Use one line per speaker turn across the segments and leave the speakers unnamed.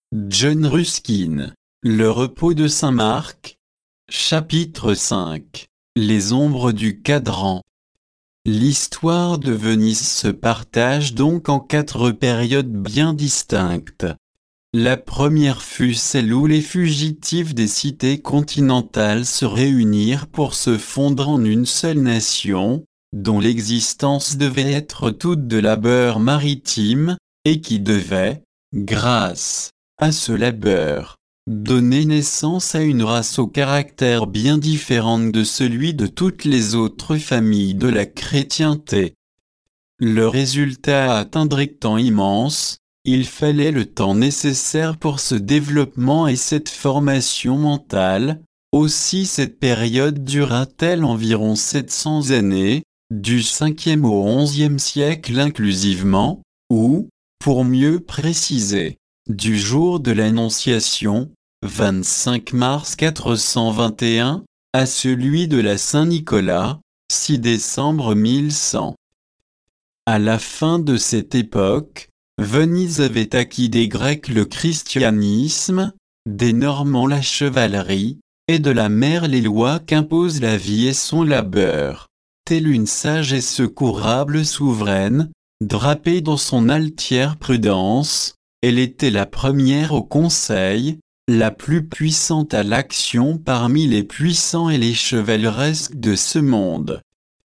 John Ruskin. Le repos de saint Marc. Chapitre 5. Les ombres du cadran. L'histoire de Venise se partage donc en 4 périodes bien distinctes. La première fut celle où les fugitifs des cités continentales se réunirent pour se fondre en une seule nation, dont l'existence devait être toute de labeur maritime, et qui devait, grâce à ce labeur, donner naissance à une race au caractère bien différent de celui de toutes les autres familles de la chrétienté. Le résultat atteindrait temps immense, il fallait le temps nécessaire pour ce développement et cette formation mentale. Aussi cette période dura-t-elle environ 700 années, du 5e au 11e siècle inclusivement, ou, pour mieux préciser, du jour de l'Annonciation, 25 mars 421, à celui de la Saint-Nicolas, 6 décembre 1100. À la fin de cette époque, Venise avait acquis des Grecs le christianisme, des Normands la chevalerie, et de la mer les lois qu'impose la vie et son labeur. Telle une sage et secourable souveraine, drapée dans son altière prudence, elle était la première au conseil, la plus puissante à l'action parmi les puissants et les chevaleresques de ce monde.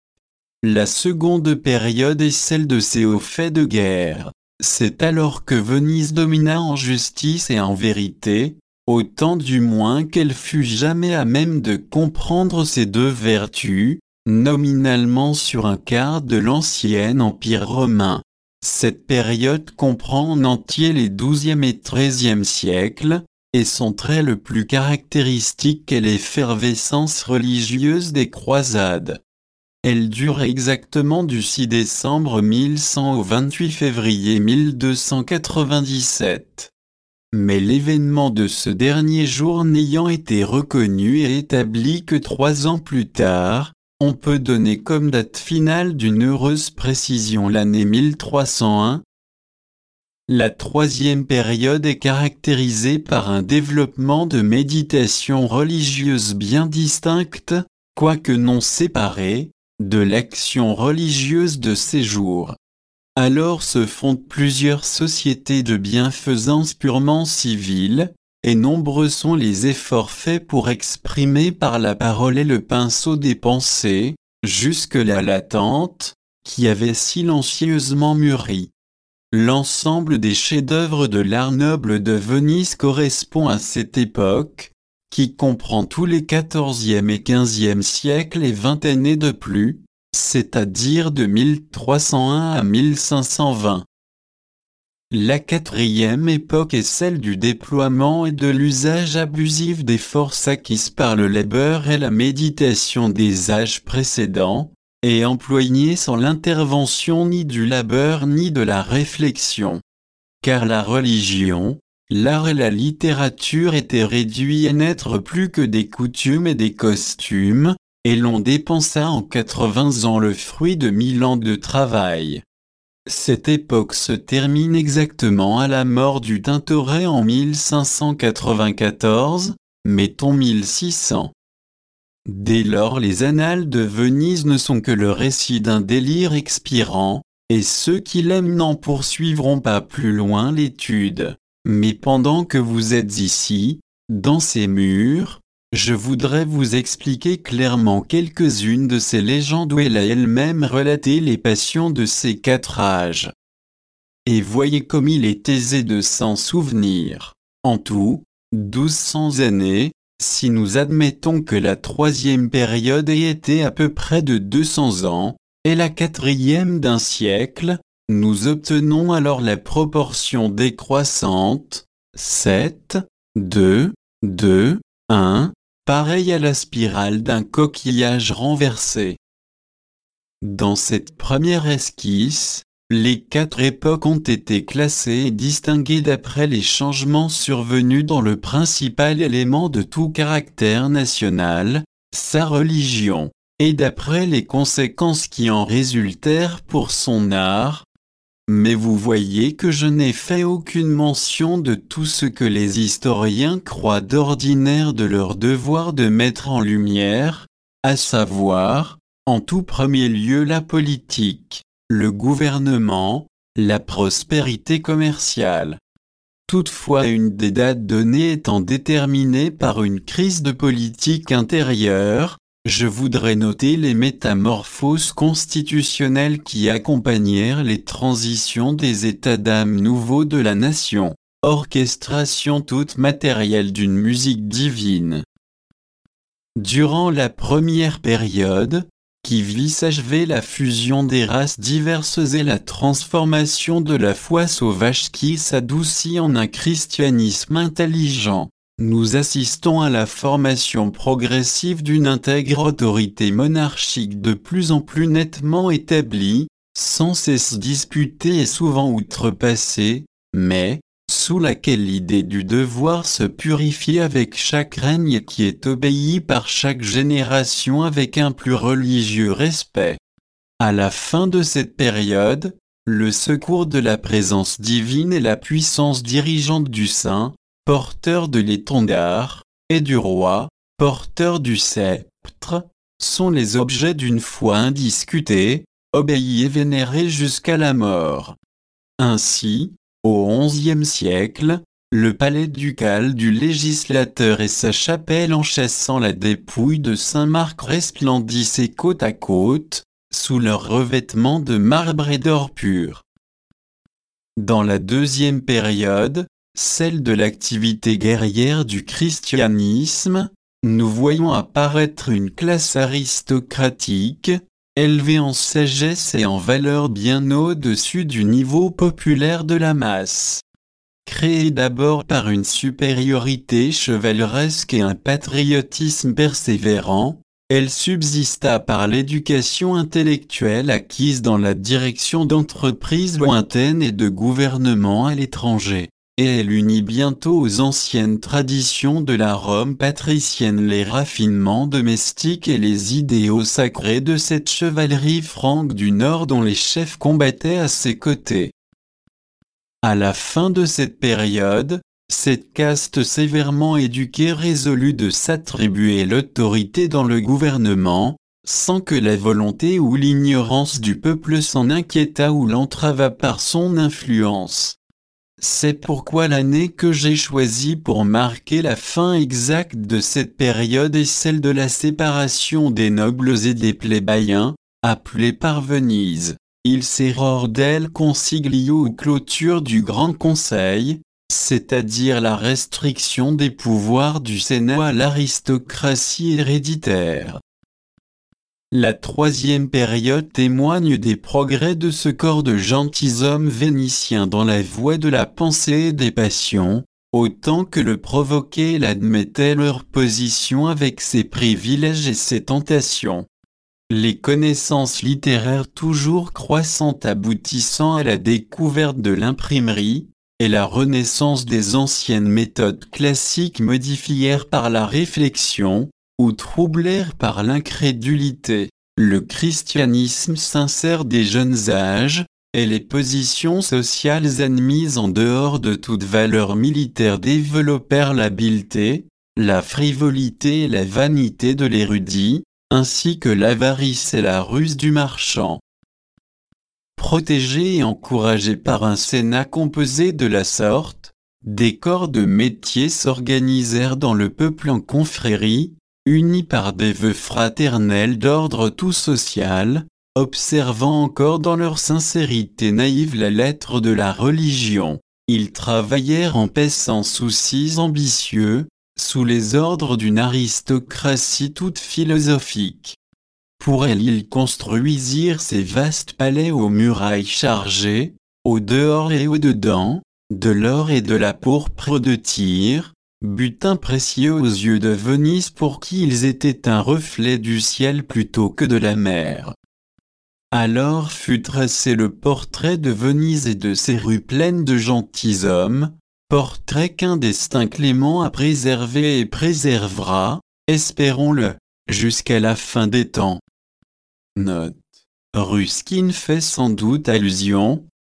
La seconde période est celle de ses hauts faits de guerre. C'est alors que Venise domina en justice et en vérité, autant du moins qu'elle fut jamais à même de comprendre ces deux vertus, nominalement sur un quart de l'ancien empire romain. Cette période comprend en entier les XIIe et XIIIe siècles, et son trait le plus caractéristique est l'effervescence religieuse des croisades. Elle dure exactement du 6 décembre 1100 au 28 février 1297. Mais l'événement de ce dernier jour n'ayant été reconnu et établi que 3 ans plus tard, on peut donner comme date finale d'une heureuse précision l'année 1301. La troisième période est caractérisée par un développement de méditation religieuse bien distincte, quoique non séparée, de l'action religieuse de ces jours. Alors se fondent plusieurs sociétés de bienfaisance purement civile, et nombreux sont les efforts faits pour exprimer par la parole et le pinceau des pensées, jusque-là latentes, qui avaient silencieusement mûri. L'ensemble des chefs-d'œuvre de l'art noble de Venise correspond à cette époque, qui comprend tous les 14e et 15e siècles et 20 années de plus, c'est-à-dire de 1301 à 1520. La quatrième époque est celle du déploiement et de l'usage abusif des forces acquises par le labeur et la méditation des âges précédents, et employées sans l'intervention ni du labeur ni de la réflexion. Car la religion, l'art et la littérature étaient réduits à n'être plus que des coutumes et des costumes, et l'on dépensa en 80 ans le fruit de 1000 ans de travail. Cette époque se termine exactement à la mort du Tintoret en 1594, mettons 1600. Dès lors les annales de Venise ne sont que le récit d'un délire expirant, et ceux qui l'aiment n'en poursuivront pas plus loin l'étude. Mais pendant que vous êtes ici, dans ces murs, je voudrais vous expliquer clairement quelques-unes de ces légendes où elle a elle-même relaté les passions de ces 4 âges. Et voyez comme il est aisé de s'en souvenir. En tout, 1200 années, si nous admettons que la troisième période ait été à peu près de 200 ans, et la quatrième d'un siècle, nous obtenons alors la proportion décroissante, 7, 2, 2, 1, pareille à la spirale d'un coquillage renversé. Dans cette première esquisse, les 4 époques ont été classées et distinguées d'après les changements survenus dans le principal élément de tout caractère national, sa religion, et d'après les conséquences qui en résultèrent pour son art, Mais vous voyez que je n'ai fait aucune mention de tout ce que les historiens croient d'ordinaire de leur devoir de mettre en lumière, à savoir, en tout premier lieu la politique, le gouvernement, la prospérité commerciale. Toutefois, une des dates données étant déterminée par une crise de politique intérieure, je voudrais noter les métamorphoses constitutionnelles qui accompagnèrent les transitions des états d'âme nouveaux de la nation, orchestration toute matérielle d'une musique divine. Durant la première période, qui vit s'achever la fusion des races diverses et la transformation de la foi sauvage qui s'adoucit en un christianisme intelligent, nous assistons à la formation progressive d'une intègre autorité monarchique de plus en plus nettement établie, sans cesse disputée et souvent outrepassée, mais, sous laquelle l'idée du devoir se purifie avec chaque règne et qui est obéi par chaque génération avec un plus religieux respect. À la fin de cette période, le secours de la présence divine et la puissance dirigeante du saint, porteur de l'étendard, et du roi, porteur du sceptre, sont les objets d'une foi indiscutée, obéie et vénérée jusqu'à la mort. Ainsi, au XIe siècle, le palais ducal du législateur et sa chapelle enchâssant la dépouille de Saint-Marc resplendissaient côte à côte, sous leur revêtement de marbre et d'or pur. Dans la deuxième période, celle de l'activité guerrière du christianisme, nous voyons apparaître une classe aristocratique, élevée en sagesse et en valeur bien au-dessus du niveau populaire de la masse. Créée d'abord par une supériorité chevaleresque et un patriotisme persévérant, elle subsista par l'éducation intellectuelle acquise dans la direction d'entreprises lointaines et de gouvernements à l'étranger, et elle unit bientôt aux anciennes traditions de la Rome patricienne les raffinements domestiques et les idéaux sacrés de cette chevalerie franque du Nord dont les chefs combattaient à ses côtés. À la fin de cette période, cette caste sévèrement éduquée résolut de s'attribuer l'autorité dans le gouvernement, sans que la volonté ou l'ignorance du peuple s'en inquiétât ou l'entravât par son influence. C'est pourquoi l'année que j'ai choisie pour marquer la fin exacte de cette période est celle de la séparation des nobles et des plébéiens, appelée par Venise, il serror del consiglio ou clôture du Grand Conseil, c'est-à-dire la restriction des pouvoirs du Sénat à l'aristocratie héréditaire. La troisième période témoigne des progrès de ce corps de gentilshommes vénitiens dans la voie de la pensée et des passions, autant que le provoquait et l'admettait leur position avec ses privilèges et ses tentations. Les connaissances littéraires toujours croissantes aboutissant à la découverte de l'imprimerie, et la renaissance des anciennes méthodes classiques modifièrent par la réflexion, ou troublèrent par l'incrédulité, le christianisme sincère des jeunes âges, et les positions sociales admises en dehors de toute valeur militaire développèrent l'habileté, la frivolité et la vanité de l'érudit, ainsi que l'avarice et la ruse du marchand. Protégés et encouragés par un Sénat composé de la sorte, des corps de métiers s'organisèrent dans le peuple en confréries, unis par des vœux fraternels d'ordre tout social, observant encore dans leur sincérité naïve la lettre de la religion. Ils travaillèrent en paix sans soucis ambitieux, sous les ordres d'une aristocratie toute philosophique. Pour elle ils construisirent ces vastes palais aux murailles chargées, au dehors et au dedans, de l'or et de la pourpre de Tyr, butin précieux aux yeux de Venise pour qui ils étaient un reflet du ciel plutôt que de la mer. Alors fut tracé le portrait de Venise et de ses rues pleines de gentilshommes, portrait qu'un destin clément a préservé et préservera, espérons-le, jusqu'à la fin des temps. Note. Ruskin fait sans doute allusion,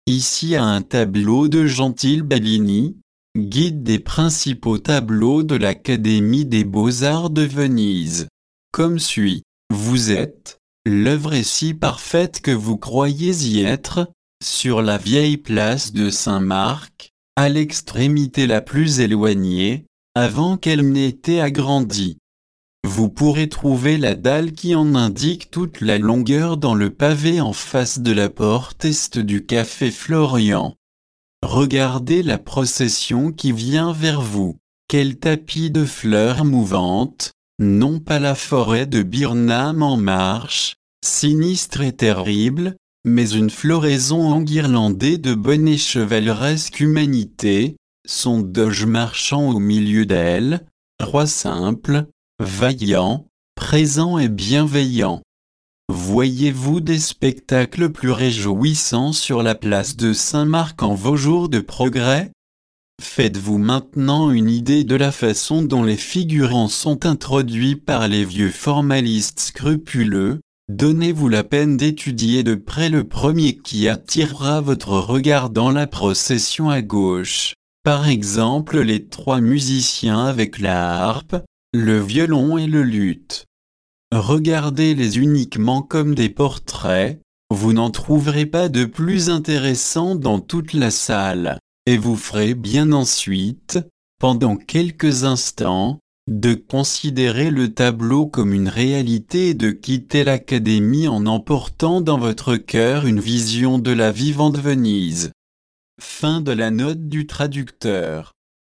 Ici un tableau de Gentile Bellini, guide des principaux tableaux de l'Académie des Beaux-Arts de Venise. Comme suit. Vous êtes, l'œuvre est si parfaite que vous croyez y être, sur la vieille place de Saint-Marc, à l'extrémité la plus éloignée, avant qu'elle n'ait été agrandie. Vous pourrez trouver la dalle qui en indique toute la longueur dans le pavé en face de la porte est du café Florian. Regardez la procession qui vient vers vous. Quel tapis de fleurs mouvantes, non pas la forêt de Burnham en marche, sinistre et terrible, mais une floraison enguirlandée de bonne et chevaleresque humanité, son doge marchant au milieu d'elle, roi simple, vaillant, présent et bienveillant. Voyez-vous des spectacles plus réjouissants sur la place de Saint-Marc en vos jours de progrès? Faites-vous maintenant une idée de la façon dont les figurants sont introduits par les vieux formalistes scrupuleux. Donnez-vous la peine d'étudier de près le premier qui attirera votre regard dans la procession à gauche. Par exemple les 3 musiciens avec la harpe, le violon et le luth. Regardez-les uniquement comme des portraits, vous n'en trouverez pas de plus intéressant dans toute la salle, et vous ferez bien ensuite, pendant quelques instants, de considérer le tableau comme une réalité et de quitter l'Académie en emportant dans votre cœur une vision de la vivante Venise. Fin de la note du traducteur.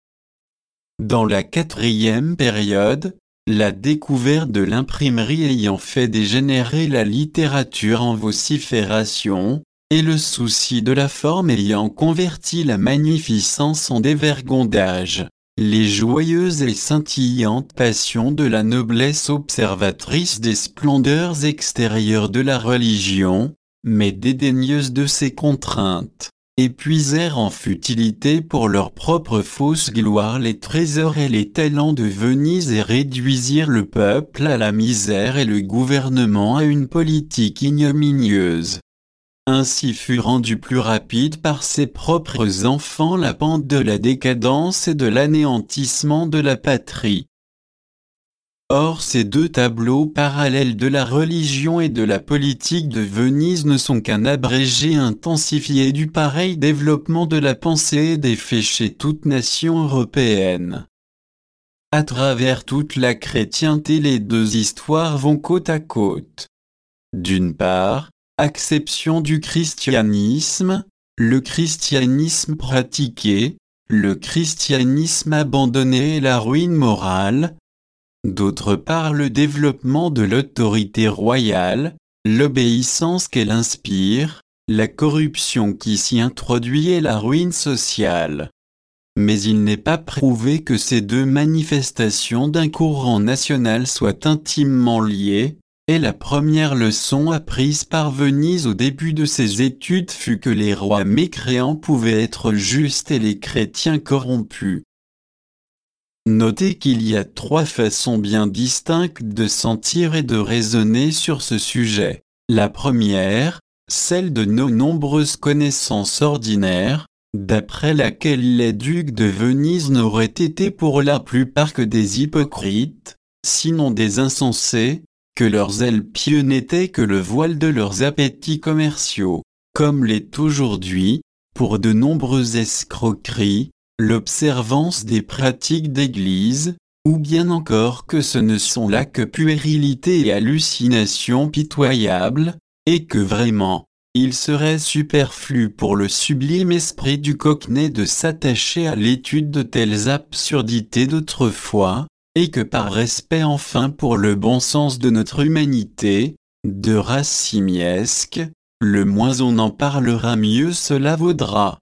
Dans la 4e période, la découverte de l'imprimerie ayant fait dégénérer la littérature en vocifération, et le souci de la forme ayant converti la magnificence en dévergondage, les joyeuses et scintillantes passions de la noblesse observatrice des splendeurs extérieures de la religion, mais dédaigneuse de ses contraintes, épuisèrent en futilité pour leur propre fausse gloire les trésors et les talents de Venise et réduisirent le peuple à la misère et le gouvernement à une politique ignominieuse. Ainsi fut rendue plus rapide par ses propres enfants la pente de la décadence et de l'anéantissement de la patrie. Or ces 2 tableaux parallèles de la religion et de la politique de Venise ne sont qu'un abrégé intensifié du pareil développement de la pensée et des faits chez toute nation européenne. À travers toute la chrétienté les 2 histoires vont côte à côte. D'une part, acception du christianisme, le christianisme pratiqué, le christianisme abandonné et la ruine morale. D'autre part le développement de l'autorité royale, l'obéissance qu'elle inspire, la corruption qui s'y introduit et la ruine sociale. Mais il n'est pas prouvé que ces 2 manifestations d'un courant national soient intimement liées, et la première leçon apprise par Venise au début de ses études fut que les rois mécréants pouvaient être justes et les chrétiens corrompus. Notez qu'il y a 3 façons bien distinctes de sentir et de raisonner sur ce sujet. La première, celle de nos nombreuses connaissances ordinaires, d'après laquelle les ducs de Venise n'auraient été pour la plupart que des hypocrites, sinon des insensés, que leur zèle pieux n'était que le voile de leurs appétits commerciaux, comme l'est aujourd'hui, pour de nombreuses escroqueries, l'observance des pratiques d'église, ou bien encore que ce ne sont là que puérilité et hallucinations pitoyables, et que vraiment, il serait superflu pour le sublime esprit du Cockney de s'attacher à l'étude de telles absurdités d'autrefois, et que par respect enfin pour le bon sens de notre humanité, de race simiesque, le moins on en parlera mieux cela vaudra.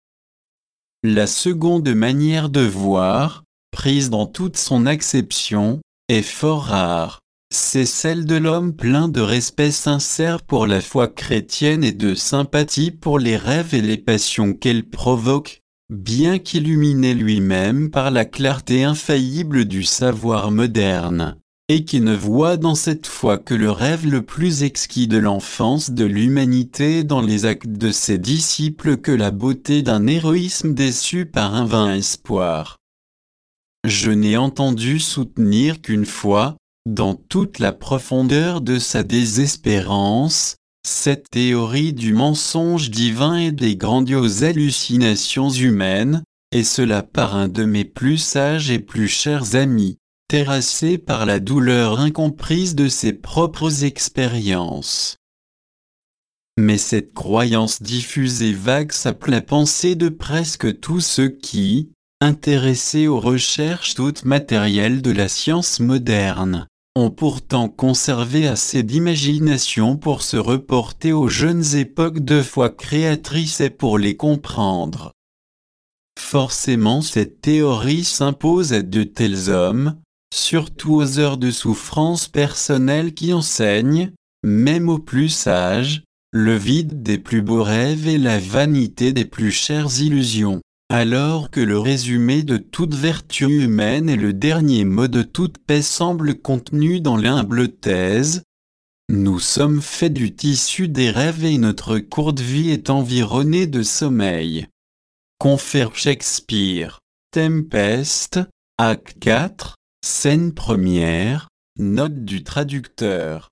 La seconde manière de voir, prise dans toute son acception, est fort rare. C'est celle de l'homme plein de respect sincère pour la foi chrétienne et de sympathie pour les rêves et les passions qu'elle provoque, bien qu'illuminé lui-même par la clarté infaillible du savoir moderne, et qui ne voit dans cette foi que le rêve le plus exquis de l'enfance de l'humanité dans les actes de ses disciples que la beauté d'un héroïsme déçu par un vain espoir. Je n'ai entendu soutenir qu'une fois, dans toute la profondeur de sa désespérance, cette théorie du mensonge divin et des grandioses hallucinations humaines, et cela par un de mes plus sages et plus chers amis, terrassé par la douleur incomprise de ses propres expériences. Mais cette croyance diffuse et vague sape la pensée de presque tous ceux qui, intéressés aux recherches toutes matérielles de la science moderne, ont pourtant conservé assez d'imagination pour se reporter aux jeunes époques de foi créatrice et pour les comprendre. Forcément cette théorie s'impose à de tels hommes, surtout aux heures de souffrance personnelle qui enseignent, même aux plus sages, le vide des plus beaux rêves et la vanité des plus chères illusions, alors que le résumé de toute vertu humaine et le dernier mot de toute paix semble contenu dans l'humble thèse. Nous sommes faits du tissu des rêves et notre courte vie est environnée de sommeil. Confère Shakespeare, Tempest, Acte 4, Scène première, note du traducteur.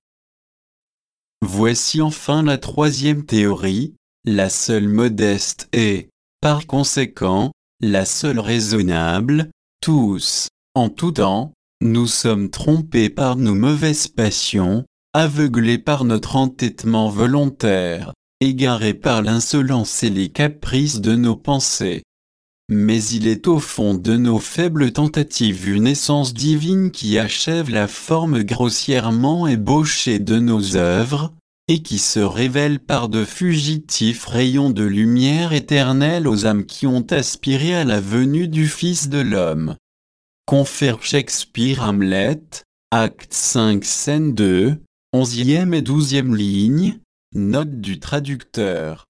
Voici enfin la troisième théorie, la seule modeste et, par conséquent, la seule raisonnable. Tous, en tout temps, nous sommes trompés par nos mauvaises passions, aveuglés par notre entêtement volontaire, égarés par l'insolence et les caprices de nos pensées. Mais il est au fond de nos faibles tentatives une essence divine qui achève la forme grossièrement ébauchée de nos œuvres, et qui se révèle par de fugitifs rayons de lumière éternelle aux âmes qui ont aspiré à la venue du Fils de l'homme. Confère Shakespeare Hamlet, Acte 5 Scène 2, 11e et 12e ligne, note du traducteur.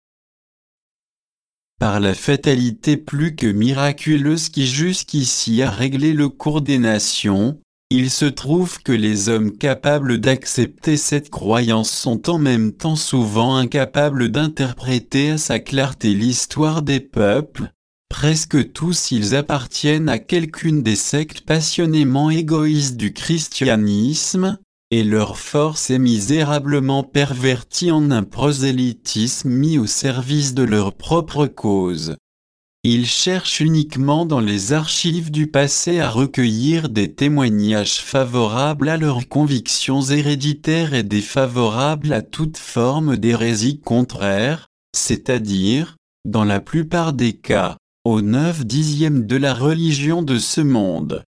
Par la fatalité plus que miraculeuse qui jusqu'ici a réglé le cours des nations, il se trouve que les hommes capables d'accepter cette croyance sont en même temps souvent incapables d'interpréter à sa clarté l'histoire des peuples. Presque tous ils appartiennent à quelqu'une des sectes passionnément égoïstes du christianisme, et leur force est misérablement pervertie en un prosélytisme mis au service de leur propre cause. Ils cherchent uniquement dans les archives du passé à recueillir des témoignages favorables à leurs convictions héréditaires et défavorables à toute forme d'hérésie contraire, c'est-à-dire, dans la plupart des cas, aux 9/10 de la religion de ce monde.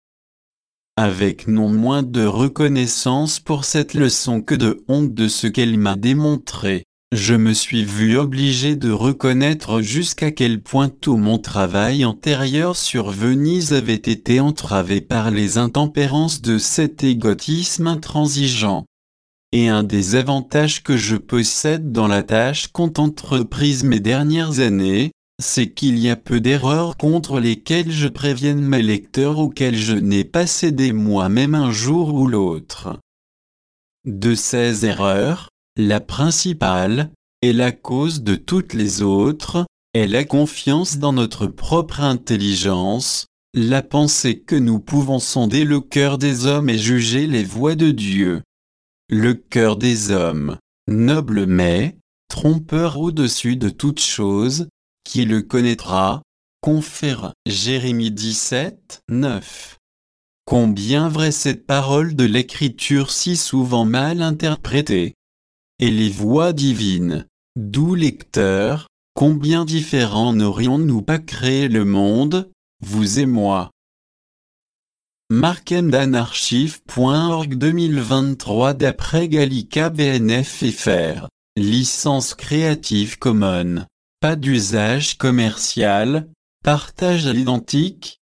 Avec non moins de reconnaissance pour cette leçon que de honte de ce qu'elle m'a démontré, je me suis vu obligé de reconnaître jusqu'à quel point tout mon travail antérieur sur Venise avait été entravé par les intempérances de cet égotisme intransigeant. Et un des avantages que je possède dans la tâche qu'ont entreprise mes dernières années, c'est qu'il y a peu d'erreurs contre lesquelles je prévienne mes lecteurs auxquels je n'ai pas cédé moi-même un jour ou l'autre. De ces erreurs, la principale, et la cause de toutes les autres, est la confiance dans notre propre intelligence, la pensée que nous pouvons sonder le cœur des hommes et juger les voies de Dieu. Le cœur des hommes, noble mais, trompeur au-dessus de toute chose, qui le connaîtra? Confère Jérémie 17, 9. Combien vraie cette parole de l'Écriture si souvent mal interprétée. Et les voix divines, doux lecteurs, combien différents n'aurions-nous pas créé le monde, vous et moi. Markendanarchive.org 2023 d'après Gallica BNF FR, licence Creative Commons. Pas d'usage commercial, partage à l'identique,